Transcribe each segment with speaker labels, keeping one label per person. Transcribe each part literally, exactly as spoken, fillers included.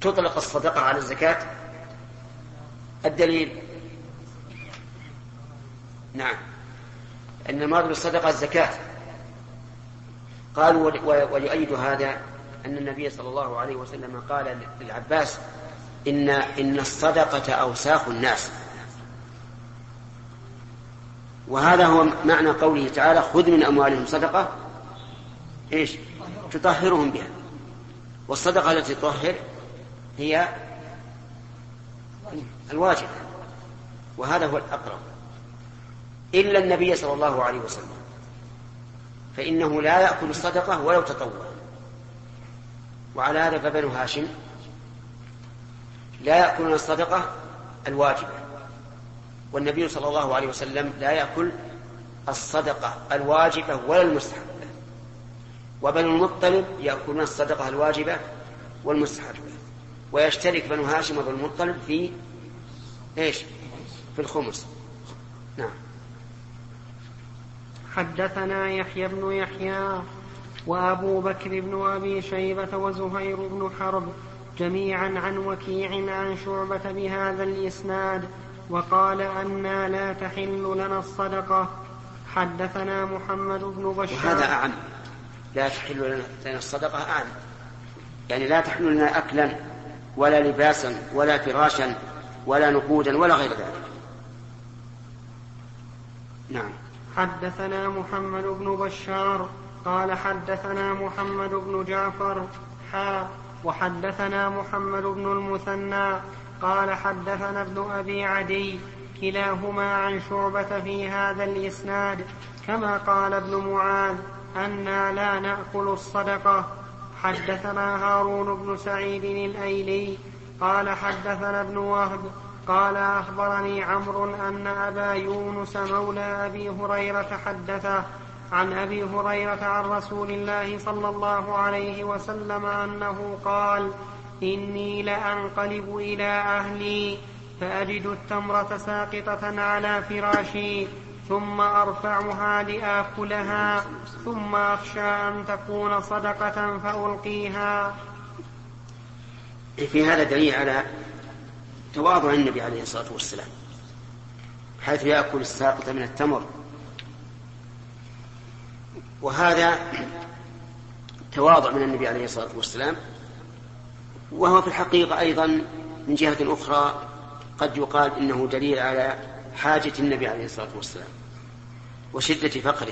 Speaker 1: تطلق الصدقة على الزكاة؟ الدليل نعم أن المراد بالصدقة الزكاة. قالوا ويؤيد هذا أن النبي صلى الله عليه وسلم قال للعباس إن, إن الصدقة أوساخ الناس، وهذا هو معنى قوله تعالى خذ من أموالهم صدقة إيش تطهرهم بها. والصدقة التي تطهر هي الواجب، وهذا هو الأقرب، إلا النبي صلى الله عليه وسلم فإنه لا يأكل الصدقة ولو تطوع. وعلى هذا فبنو هاشم لا يأكلون الصدقة الواجبة، والنبي صلى الله عليه وسلم لا يأكل الصدقة الواجبة ولا المستحبة. وبنو المطلب يأكلون الصدقة الواجبة والمستحبة، ويشترك بنو هاشم وبنو المطلب في إيش في الخمس. نعم.
Speaker 2: حدثنا يحيى بن يحيى وأبو بكر بن أبي شيبة وزهير بن حرب جميعا عن وكيع عن شعبة بهذا الإسناد، وقال أنا لا تحل لنا الصدقة. حدثنا محمد بن بشار.
Speaker 1: وهذا أعم، لا تحل لنا الصدقة أعم، يعني لا تحل لنا أكلا ولا لباسا ولا فراشا ولا نقودا ولا غير ذلك. نعم.
Speaker 2: حدثنا محمد بن بشار قال حدثنا محمد بن جعفر حا وحدثنا محمد بن المثنى قال حدثنا ابن أبي عدي كلاهما عن شعبة في هذا الإسناد كما قال ابن معاذ أنا لا نأكل الصدقة. حدثنا هارون بن سعيد الأيلي قال حدثنا ابن وهب قال أخبرني عمرو أن أبا يونس مولى أبي هريرة حدثه عن أبي هريرة عن رسول الله صلى الله عليه وسلم أنه قال إني لأنقلب إلى أهلي فأجد التمرة ساقطة على فراشي ثم أرفعها لآكلها ثم أخشى أن تكون صدقة فألقيها.
Speaker 1: في هذا دليل على تواضع النبي عليه الصلاة والسلام حيث يأكل الساقط من التمر، وهذا تواضع من النبي عليه الصلاة والسلام، وهو في الحقيقة أيضا من جهة أخرى قد يقال إنه دليل على حاجة النبي عليه الصلاة والسلام وشدة فقره،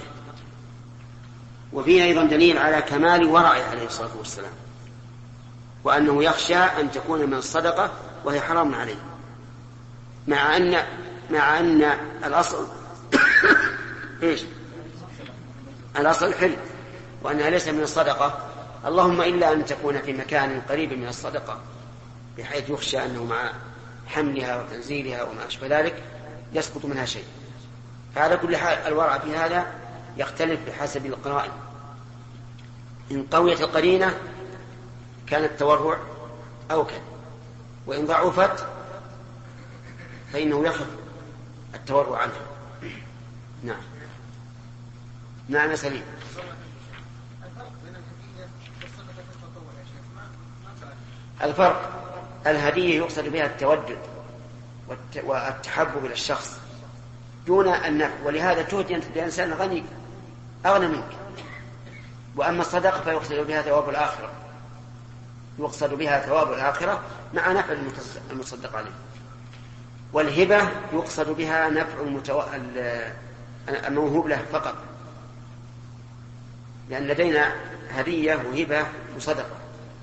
Speaker 1: وفيه أيضا دليل على كمال ورعه عليه الصلاة والسلام، وأنه يخشى أن تكون من الصدقة وهي حرام عليه، مع أن مع أن الأصل إيش الأصل حل وأنها ليس من الصدقة، اللهم إلا أن تكون في مكان قريب من الصدقة بحيث يخشى أنه مع حملها وتنزيلها وما أشبه ذلك يسقط منها شيء. فعلى كل حال الورع في هذا يختلف بحسب القرائن، إن قويت القرينة كان التورع أوكل، وإن ضعفت فإنه يخف التورع عنه. نعم. نعم سليم. الفرق الهدية يقصد بها التودد والتحبب إلى الشخص دون النفع، ولهذا تهدي لإنسان غني أغنى منك. وأما الصدقة فيقصد بها ثواب الآخرة، يقصد بها ثواب الآخرة مع نفع المتصدق عليه. والهبة يقصد بها نفع المتو... الموهوب له فقط، لأن لدينا هدية وهبة وصدقة.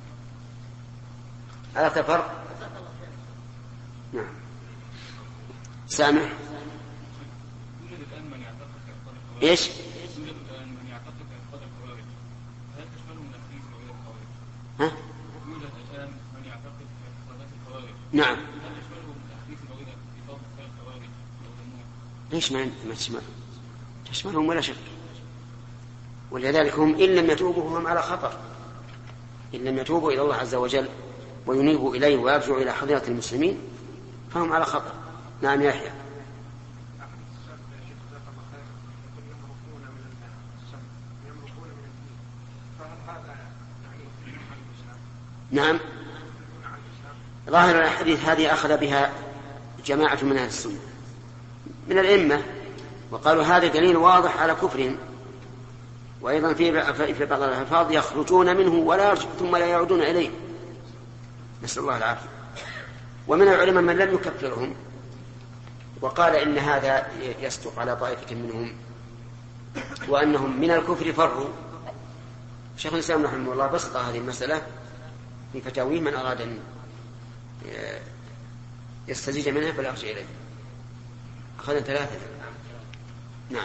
Speaker 1: عرفت الفرق؟ نعم. سامح. إيش؟ ها؟ نعم. ليش ما ما تشمل تشملهم ولا شك، ولذلك هم إن لم يتوبوا هم على خطر، إن لم يتوبوا إلى الله عز وجل وينيبوا إليه ويرجعوا إلى حضرة المسلمين فهم على خطر. نعم يحيى. نعم ظاهر الحديث هذه أخذ بها جماعة من أهل السنة من الأئمة، وقالوا هذا دليل واضح على كفرهم. وأيضا في بعض الألفاظ يخرجون منه ولا ثم لا يعودون إليه، نسأل الله العافية. ومن العلماء من لم يكفرهم وقال إن هذا يصدق على طائفة منهم وأنهم من الكفر فروا. شيخ الإسلام رحمه الله بسط هذه المسألة في فتاويه، من أراد أن يستزيد منها فلا يرجع إليه. أخذنا ثلاثة. نعم.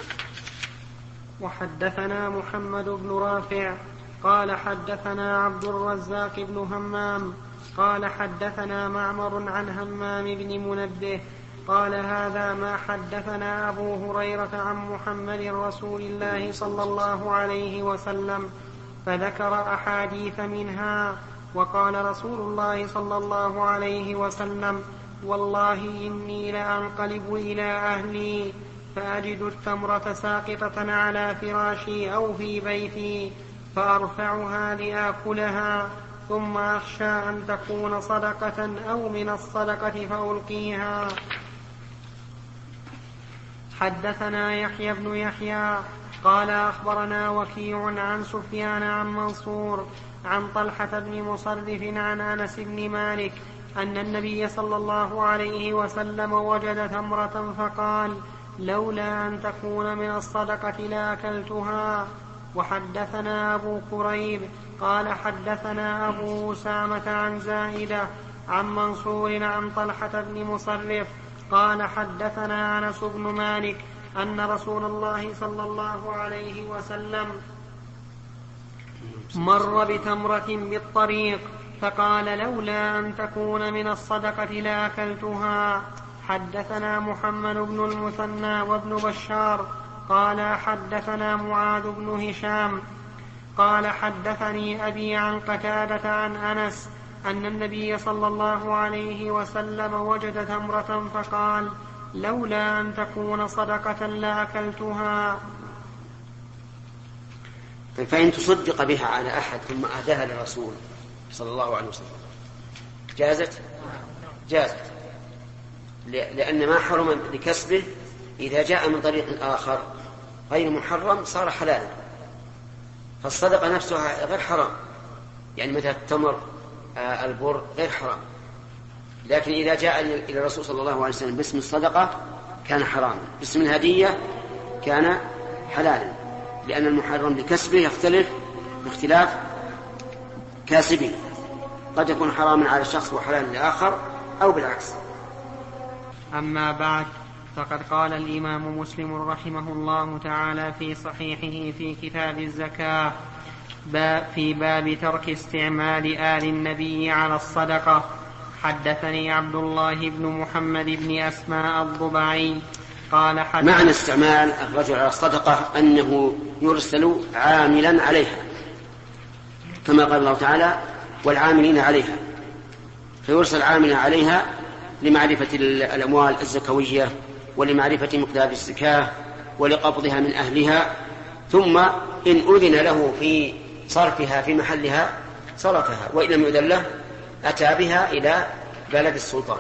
Speaker 2: وحدثنا محمد بن رافع قال حدثنا عبد الرزاق بن همام قال حدثنا معمر عن همام بن منبه قال هذا ما حدثنا أبو هريرة عن محمد رسول الله صلى الله عليه وسلم، فذكر أحاديث منها. وقال رسول الله صلى الله عليه وسلم: والله إني لأنقلب إلى أهلي فأجد التمرة ساقطة على فراشي أو في بيتي فأرفعها لآكلها، ثم أخشى أن تكون صدقة أو من الصدقة فألقيها. حدثنا يحيى بن يحيى قال أخبرنا وكيع عن سفيان عن منصور عن طلحة بن مصرف عن أنس بن مالك أن النبي صلى الله عليه وسلم وجد تمرة فقال: لولا أن تكون من الصدقة لأكلتها. وحدثنا أبو كريب قال حدثنا أبو أسامة عن زائدة عن منصور عن طلحة بن مصرف قال حدثنا أنس بن مالك أن رسول الله صلى الله عليه وسلم مر بتمرة بالطريق فقال: لولا أن تكون من الصدقة لأكلتها. حدثنا محمد بن المثنى وابن بشار قال حدثنا معاذ بن هشام قال حدثني أبي عن قتادة عن أنس أن النبي صلى الله عليه وسلم وجد تمرة فقال: لولا أن تكون صدقة لأكلتها.
Speaker 1: فإن تصدق بها على أحد ثم أهداها للرسول صلى الله عليه وسلم جازت جازت لأن ما حرم لكسبه إذا جاء من طريق آخر غير محرم صار حلالا، فالصدقة نفسها غير حرام، يعني مثل التمر البر غير حرام، لكن إذا جاء إلى الرسول صلى الله عليه وسلم باسم الصدقة كان حراما، باسم الهدية كان حلالا، لأن المحرم لكسبه يختلف باختلاف كاسبه، قد يكون حراما على الشخص وحلالا لآخر أو بالعكس.
Speaker 2: أما بعد، فقد قال الإمام مسلم رحمه الله تعالى في صحيحه في كتاب الزكاة في باب ترك استعمال آل النبي على الصدقة: حدثني عبد الله بن محمد بن أسماء الضبعي قال حدث
Speaker 1: معنى استعمال الرجل على الصدقة أنه يرسل عاملا عليها، كما قال الله تعالى: والعاملين عليها، فيرسل عاملا عليها لمعرفة الأموال الزكوية ولمعرفة مقدار الزكاة ولقبضها من أهلها، ثم إن أذن له في صرفها في محلها صرفها، وإن لم يؤذن له أتى بها إلى بلد السلطان.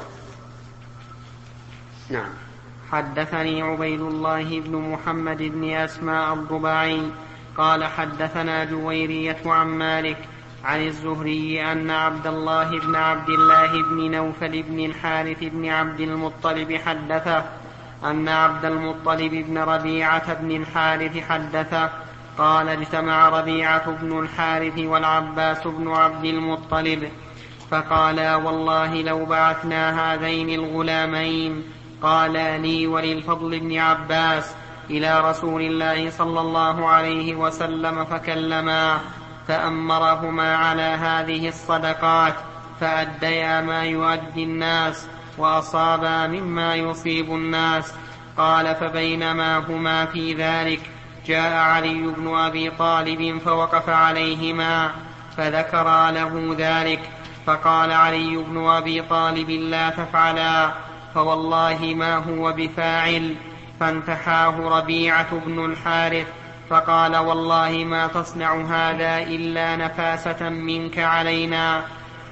Speaker 1: نعم.
Speaker 2: حدثني عبيد الله بن محمد بن أسماء الضباعي قال حدثنا جويرية عن مالك عن الزهري أن عبد الله بن عبد الله بن نوفل بن الحارث بن عبد المطلب حدثه أن عبد المطلب بن ربيعة بن الحارث حدثه قال: اجتمع ربيعة بن الحارث والعباس بن عبد المطلب فقالا: والله لو بعثنا هذين الغلامين، قال لي وللفضل بن عباس، إلى رسول الله صلى الله عليه وسلم فكلما فأمرهما على هذه الصدقات فأديا ما يؤدي الناس وأصابا مما يصيب الناس. قال: فبينما هما في ذلك جاء علي بن أبي طالب فوقف عليهما فذكرا له ذلك، فقال علي بن أبي طالب: لا تفعلا، فوالله ما هو بفاعل. فانتحاه ربيعة بن الحارث فقال: والله ما تصنع هذا إلا نفاسة منك علينا.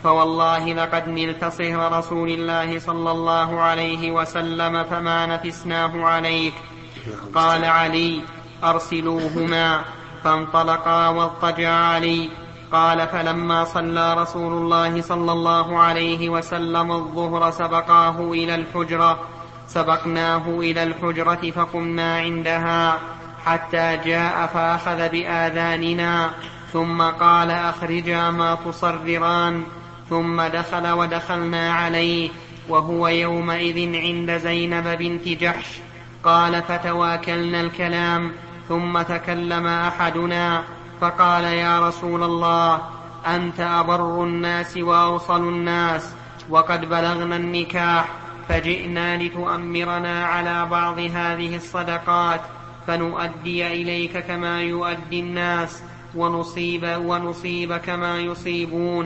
Speaker 2: فوالله لقد نلت صهر رسول الله صلى الله عليه وسلم فما نفسناه عليك. قال علي: أرسلوهما. فانطلقا واضطجع علي. قال: فلما صلى رسول الله صلى الله عليه وسلم الظهر سبقاه إلى الحجرة سبقناه إلى الحجرة فقمنا عندها حتى جاء فأخذ بآذاننا ثم قال: أخرجا ما تصرران. ثم دخل ودخلنا عليه وهو يومئذ عند زينب بنت جحش. قال: فتواكلنا الكلام ثم تكلم أحدنا فقال: يا رسول الله، أنت أبر الناس وأوصل الناس، وقد بلغنا النكاح، فجئنا لتؤمرنا على بعض هذه الصدقات فنؤدي إليك كما يؤدي الناس ونصيب, ونصيب كما يصيبون.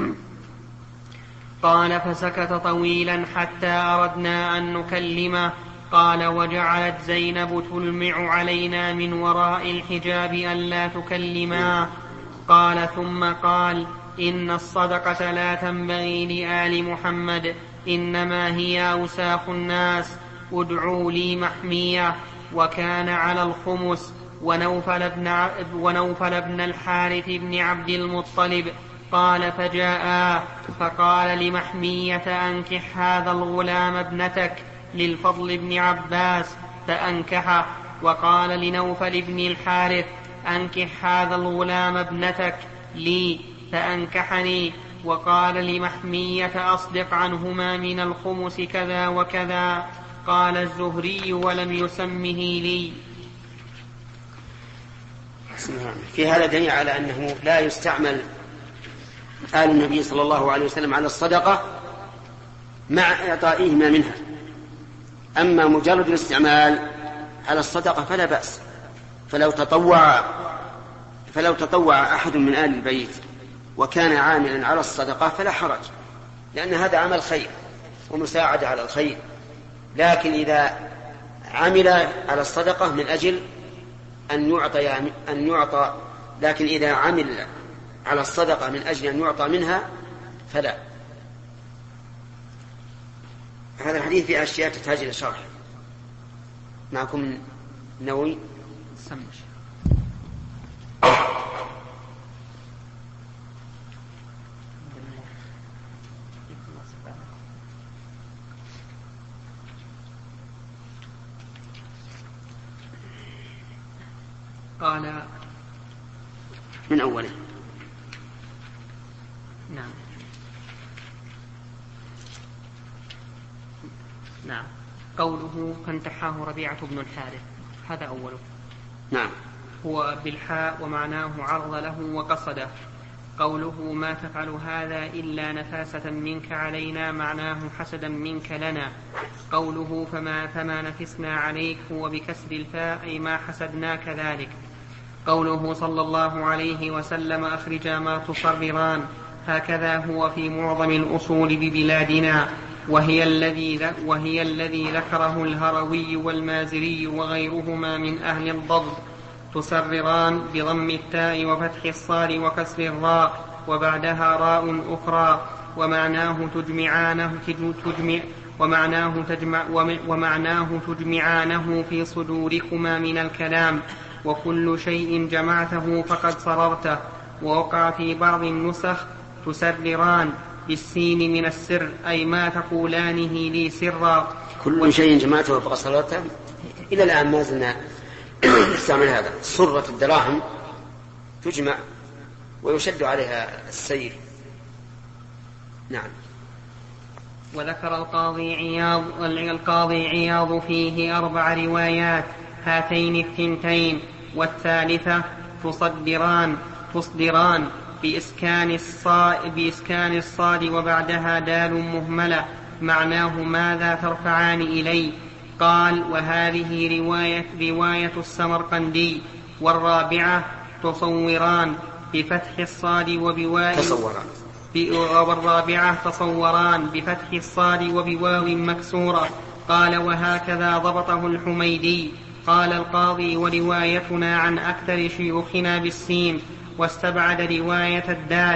Speaker 2: قال: فسكت طويلا حتى أردنا أن نكلمه. قال: وجعلت زينب تلمع علينا من وراء الحجاب ألا تكلما. قال: ثم قال: إن الصدقة لا تنبغي لآل محمد، إنما هي أوساخ الناس، ادعوا لي محمية. وكان على الخمس ونوفل بن, ونوفل بن الحارث بن عبد المطلب. قال: فجاء فقال لمحمية: أنكح هذا الغلام ابنتك للفضل بن عباس، فأنكحه. وقال لنوفل بن الحارث: أنكح هذا الغلام ابنتك لي، فأنكحني. وقال لمحمية: أصدق عنهما من الخمس كذا وكذا. قال الزهري: ولم يسمه لي.
Speaker 1: في هذا دليل على أنه لا يستعمل آل النبي صلى الله عليه وسلم على الصدقة مع إعطائهما منها. أما مجرد الاستعمال على الصدقة فلا بأس. فلو تطوع فلو تطوع أحد من آل البيت وكان عاملا على الصدقة فلا حرج، لأن هذا عمل خير ومساعدة على الخير. لكن إذا عمل على الصدقة من أجل أن يعطى أن يعطى لكن إذا عمل على الصدقة من أجل أن يعطى منها فلا. هذا الحديث في أشياء تحتاج إلى شرح. معكم النووي.
Speaker 2: قال
Speaker 1: من أوله.
Speaker 2: نعم نعم قوله: فانتحاه ربيعة بن الحارث، هذا أوله.
Speaker 1: نعم.
Speaker 2: هو بالحاء ومعناه عرض له وقصده. قوله: ما تفعل هذا إلا نفاسة منك علينا، معناه حسدا منك لنا. قوله: فما, فما نفسنا عليك، هو بكسر الفاء، أي ما حسدناك ذلك. قوله صلى الله عليه وسلم: أخرجا ما تصرران، هكذا هو في معظم الأصول ببلادنا، وهي الذي, وهي الذي ذكره الهروي والمازري وغيرهما من أهل الضبط. تصرران بضم التاء وفتح الصاد وكسر الراء وبعدها راء أخرى، ومعناه تجمعانه, تجمع ومعناه, تجمع ومعناه تجمعانه في صدوركما من الكلام، وكل شيء جمعته فقد صررته. ووقع في بعض النسخ: تسرران بالسين من السر، أي ما تقولانه لي سرا.
Speaker 1: كل شيء جمعته فقد صررته. إلى الآن ما زلنا نستعمل هذا. صرة الدراهم تجمع ويشد عليها السير. نعم.
Speaker 2: وذكر القاضي عياض, القاضي عياض فيه أربع روايات: هاتين الثنتين، والثالثة تصدران تصدران بإسكان الصاد, بإسكان الصاد وبعدها دال مهملة، معناه ماذا ترفعان إلي. قال: وهذه رواية, رواية السمرقندي. والرابعة تصوران بفتح الصاد وبواو
Speaker 1: تصوران
Speaker 2: والرابعة تصوران بفتح الصاد وبواو مكسورة. قال: وهكذا ضبطه الحميدي. قال القاضي: وروايتنا عن أكثر شيوخنا بالسين، واستبعد رواية الدال.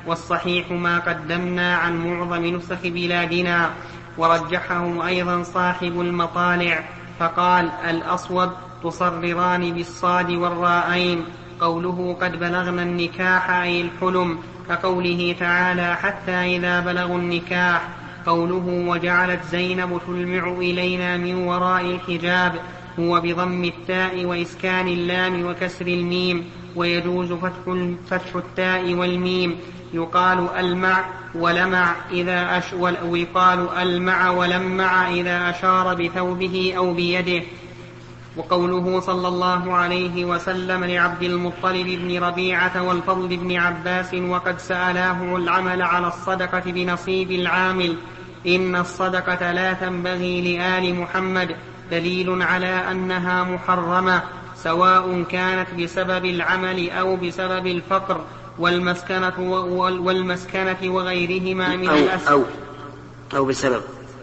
Speaker 2: والصحيح ما قدمنا عن معظم نسخ بلادنا. ورجحه أيضا صاحب المطالع فقال: الأصوب تصرران بالصاد والراءين. قوله قد بلغنا النكاح أي الحلم، كقوله تعالى: حتى إذا بلغوا النكاح. قوله وجعلت زينب تلمع إلينا من وراء الحجاب، هو بضم التاء وإسكان اللام وكسر الميم، ويجوز فتح, فتح التاء والميم. يقال ألمع ولمع إذا أش ويقال ألمع ولمع إذا أشار بثوبه أو بيده. وقوله صلى الله عليه وسلم لعبد المطلب بن ربيعة والفضل بن عباس وقد سألاه العمل على الصدقة بنصيب العامل: إن الصدقة لا تنبغي لآل محمد، دليل على أنها محرمة، سواء كانت بسبب العمل أو بسبب الفقر والمسكنة, والمسكنة وغيرهما من الأسباب،
Speaker 1: أو, أو بسبب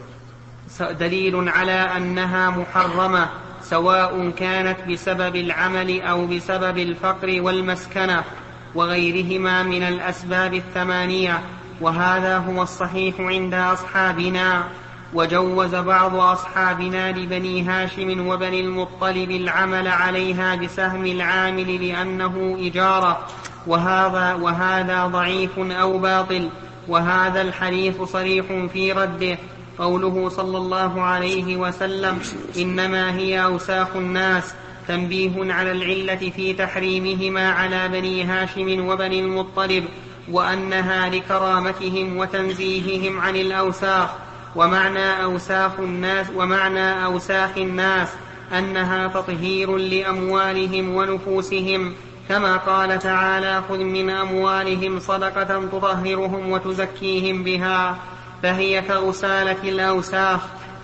Speaker 2: دليل على أنها محرمة، سواء كانت بسبب العمل أو بسبب الفقر والمسكنة وغيرهما من الأسباب الثمانية. وهذا هو الصحيح عند أصحابنا. وجوز بعض أصحابنا لبني هاشم وبني المطلب العمل عليها بسهم العامل لأنه إجارة، وهذا, وهذا ضعيف أو باطل، وهذا الحديث صريح في رده. قوله صلى الله عليه وسلم: إنما هي أوساخ الناس، تنبيه على العلة في تحريمهما على بني هاشم وبني المطلب، وأنها لكرامتهم وتنزيههم عن الأوساخ. ومعنى أوساخ الناس ومعنى أوساخ الناس أنها تطهير لأموالهم ونفوسهم، كما قال تعالى: خذ من أموالهم صدقة تطهرهم وتزكيهم بها، فهي كغسالة الأوساخ.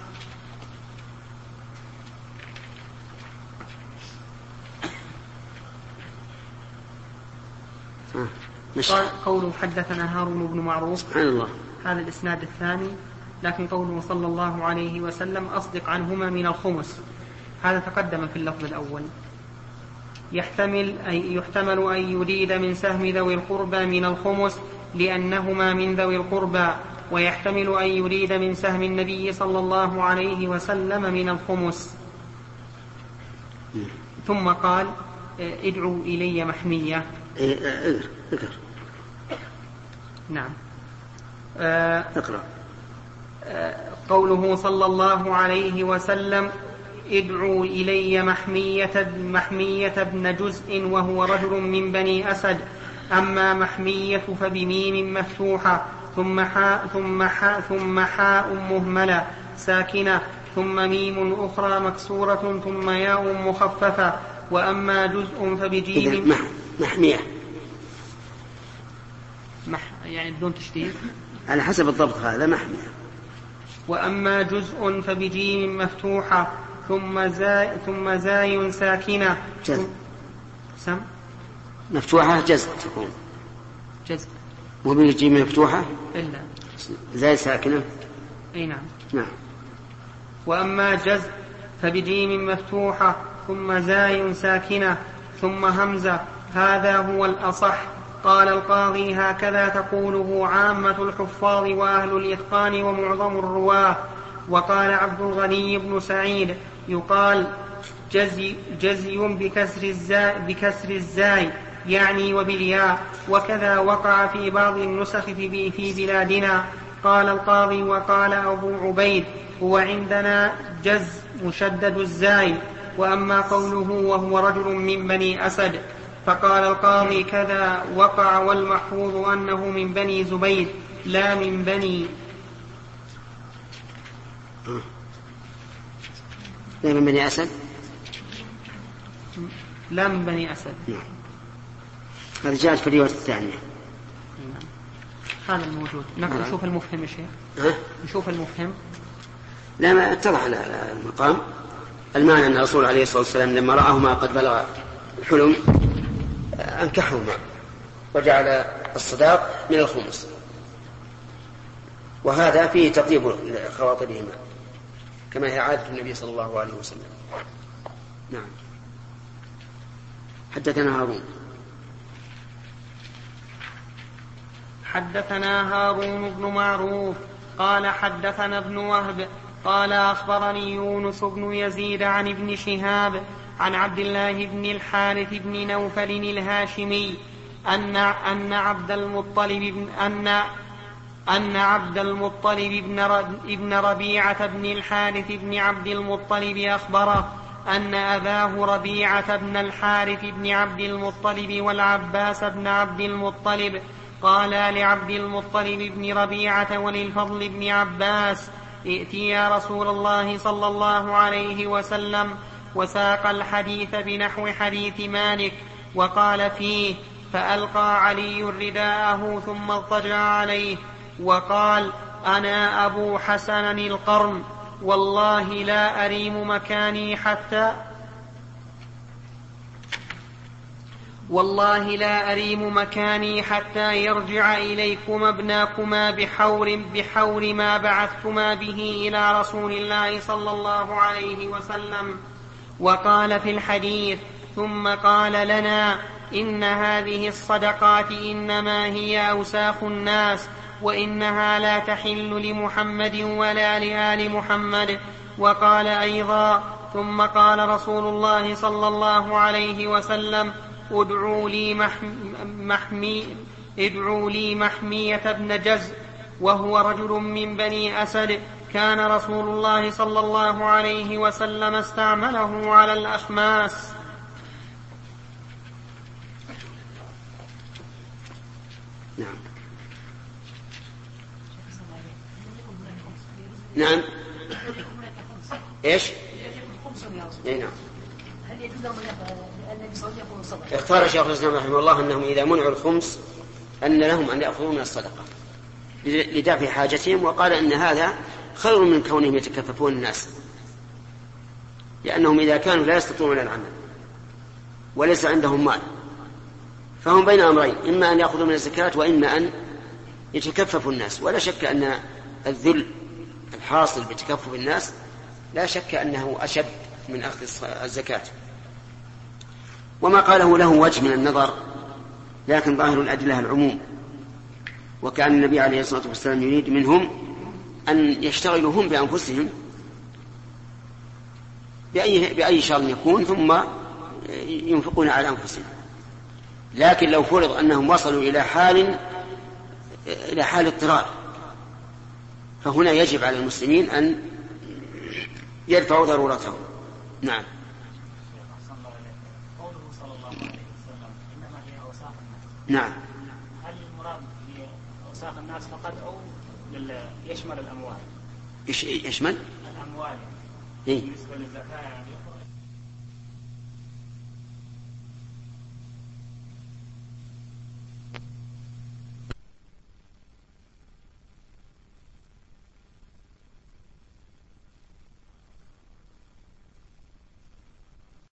Speaker 2: قال قوله حدثنا هارون بن معروف،
Speaker 1: سبحان الله،
Speaker 2: هذا الإسناد الثاني. لكن قوله صلى الله عليه وسلم: أصدق عنهما من الخمس، هذا تقدم في اللفظ الأول. يحتمل أي يحتمل أن يريد من سهم ذوي القربى من الخمس لأنهما من ذوي القربى، ويحتمل أن يريد من سهم النبي صلى الله عليه وسلم من الخمس. ثم قال: ادعوا إلي محمية.
Speaker 1: اقرأ.
Speaker 2: نعم.
Speaker 1: اقرأ.
Speaker 2: قوله صلى الله عليه وسلم: ادعوا إلي محمية, محمية ابن جزء وهو رجل من بني أسد. أما محمية فبميم مفتوحة ثم حاء ثم حاء ثم حاء مهملة ساكنة ثم ميم أخرى مكسورة ثم ياء مخففة. وأما جزء فبجيم
Speaker 1: مح... محمية
Speaker 2: مح... يعني بدون تشديد
Speaker 1: على حسب الضبط، هذا محمية.
Speaker 2: وأما جزء فبجيم مفتوحة ثم زاي ثم زاي ساكنة
Speaker 1: جزء
Speaker 2: سم
Speaker 1: مفتوحة جزء تكون
Speaker 2: جزء
Speaker 1: وبالجيم مفتوحة
Speaker 2: إلا
Speaker 1: زاي ساكنة.
Speaker 2: أي نعم.
Speaker 1: نعم.
Speaker 2: وأما جزء فبجيم مفتوحة ثم زاي ساكنة ثم همزة، هذا هو الأصح. قال القاضي: هكذا تقوله عامة الحفاظ وأهل الإتقان ومعظم الرواه. وقال عبد الغني بن سعيد: يقال جزي, جزي بكسر الزاي, بكسر الزاي يعني وبالياء، وكذا وقع في بعض النسخ في, في بلادنا. قال القاضي: وقال أبو عبيد: هو عندنا جز مشدد الزاي. وأما قوله وهو رجل من بني أسد فقال القاضي: كذا وقع، والمحفوظ أنه من بني زبيد لا من بني
Speaker 1: لا من بني أسد
Speaker 2: لا من بني أسد.
Speaker 1: هذا جاءت في الرواية الثانية.
Speaker 2: هذا الموجود. نشوف المفهم يا شيخ. نشوف المفهم.
Speaker 1: لا، ما اتضح المقام. المعنى أن الرسول عليه الصلاة والسلام لما رآهما قد بلغ الحلم أنكحهما وجعل الصداق من الخمس، وهذا فيه تطيب خواطرهما كما هي عادة النبي صلى الله عليه وسلم. نعم. حدثنا هارون
Speaker 2: حدثنا هارون بن معروف قال حدثنا ابن وهب قال أخبرني يونس بن يزيد عن ابن شهاب عن عبد الله بن الحارث بن نوفل الهاشمي أن أن عبد المطلب بن أن أن عبد المطلب بن ربيعة بن الحارث بن عبد المطلب أخبره أن أباه ربيعة بن الحارث بن عبد المطلب والعباس بن عبد المطلب قالا لعبد المطلب بن ربيعة وللفضل بن عباس ائتيا رسول الله صلى الله عليه وسلم وساق الحديث بنحو حديث مالك وقال فيه فألقى علي رداءه ثم اضطجع عليه وقال أنا أبو حسن القرن والله لا أريم مكاني حتى والله لا أريم مكاني حتى يرجع إليكما ابناكما بحور بحور ما بعثتما به إلى رسول الله صلى الله عليه وسلم. وقال في الحديث ثم قال لنا إن هذه الصدقات إنما هي أوساخ الناس وإنها لا تحل لمحمد ولا لآل محمد. وقال أيضا ثم قال رسول الله صلى الله عليه وسلم ادعوا لي, محمي ادعوا لي محمية بن جز وهو رجل من بني أسد كان رسول الله صلى الله عليه وسلم استعمله على الأخماس.
Speaker 1: نعم نعم ايش؟ اي نعم.
Speaker 3: هل يجوز لهم ان يكونوا صدقه؟
Speaker 1: اختار شيخ الاسلام رحمه الله انهم اذا منعوا الخمس ان لهم ان ياخذوا من الصدقه لدفع حاجتهم، وقال ان هذا خير من كونهم يتكففون الناس، لانهم اذا كانوا لا يستطيعون العمل وليس عندهم مال فهم بين امرين، اما ان ياخذوا من الزكاه واما ان يتكففوا الناس. ولا شك ان الذل الحاصل بتكفف الناس لا شك أنه أشد من أخذ الزكاة. وما قاله له وجه من النظر، لكن ظاهر الأدلة العموم، وكان النبي عليه الصلاة والسلام يريد منهم أن يشتغلوا هم بأنفسهم بأي, بأي شر يكون ثم ينفقون على أنفسهم. لكن لو فرض أنهم وصلوا إلى حال إلى حال اضطرار فهنا يجب على المسلمين أن يدفعوا ضرورتهم. نعم.
Speaker 3: قوله صلى الله عليه وسلم إنما هي أوساخ الناس.
Speaker 1: نعم.
Speaker 3: هل المراد بأوساخ الناس فقط أو يشمل الأموال؟
Speaker 1: إيش يشمل؟
Speaker 3: الأموال.
Speaker 1: إيه؟
Speaker 3: بالنسبة للزكاة يعني